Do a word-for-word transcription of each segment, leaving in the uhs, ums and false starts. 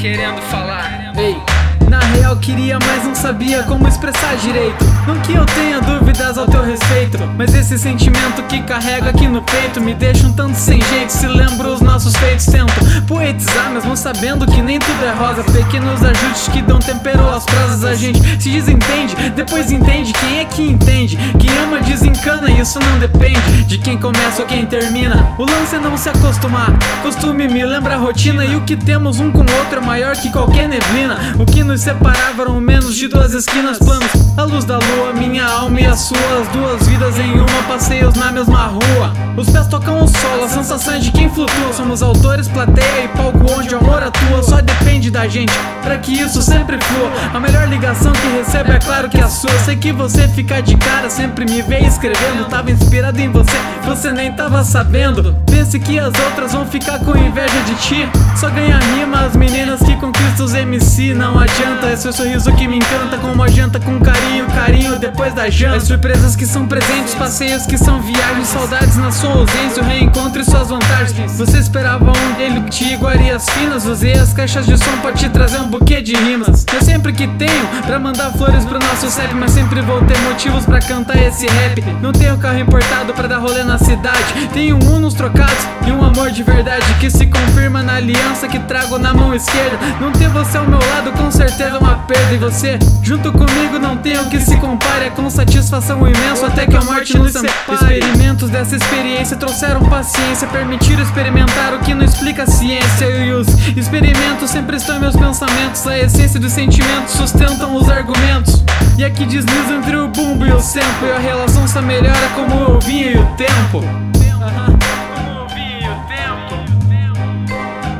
querendo falar. Ei, na real queria, mas não sabia como expressar direito. Não que eu tenha dúvidas ao teu respeito, mas esse sentimento que carrego aqui no peito me deixa um tanto sem jeito. Se lembro os nossos feitos, tento poetizar, mesmo sabendo que nem tudo é rosa. Pequenos ajustes que dão tempero às prosas. A gente se desentende, depois entende. Quem é que entende? Quem ama desencana, isso não depende de quem começa ou quem termina. O lance é não se acostumar. Costume me lembra a rotina, e o que temos um com o outro é maior que qualquer neblina. O que nos separava eram menos de duas esquinas, planos, a luz da lua, minha alma e a sua, as duas vidas em uma, passeios na mesma rua. Os pés tocam o solo, a sensação é de quem flutua. Somos autores, plateia e palco onde o amor atua. Só depende da gente pra que isso sempre flua. A melhor ligação que recebo é claro que é a sua. Sei que você fica de cara, sempre me vê escrevendo. Tava inspirado em você, você nem tava sabendo. Pense que as outras vão ficar com inveja de ti. Só ganha rima as meninas que conquistam os M C. Não adianta, é seu sorriso que me encanta. Como a janta com carinho, carinho depois da janta. As surpresas que são presentes, passeios que são viagens. Saudades na sua ausência, o reencontro e suas vantagens. Você esperava um dele que te iguarias finas. Usei as caixas de som pra te trazer um buquê de rimas. Eu sempre que tenho pra mandar flores pro nosso C E P, mas sempre vou ter motivos pra cantar esse rap. Não tenho carro importado pra dar rolê na cidade. Tenho um nos trocados e um amor de verdade que se confirma na aliança que trago na mão esquerda. Não ter você ao meu lado com certeza é uma perda. E você junto comigo não tem o que se compare. É com satisfação imensa até que a morte nos separe. Experimentos dessa experiência trouxeram paciência, permitiram experimentar o que não explica a ciência. E os experimentos sempre estão em meus pensamentos. A essência dos sentimentos sustentam os argumentos. E aqui desliza entre o bumbo e o tempo, e a relação só melhora como o vinho e o tempo. Uhum. Como o vinho e o tempo.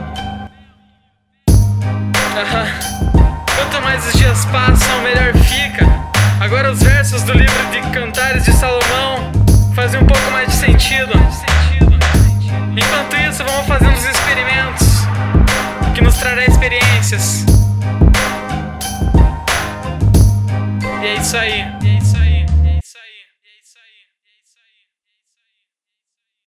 Uhum. Quanto mais os dias passam, melhor fica. Agora os versos do livro de Cantares de Salomão fazem um pouco mais de sentido. Enquanto isso, vamos fazendo os experimentos que nos trará experiências. E é isso aí.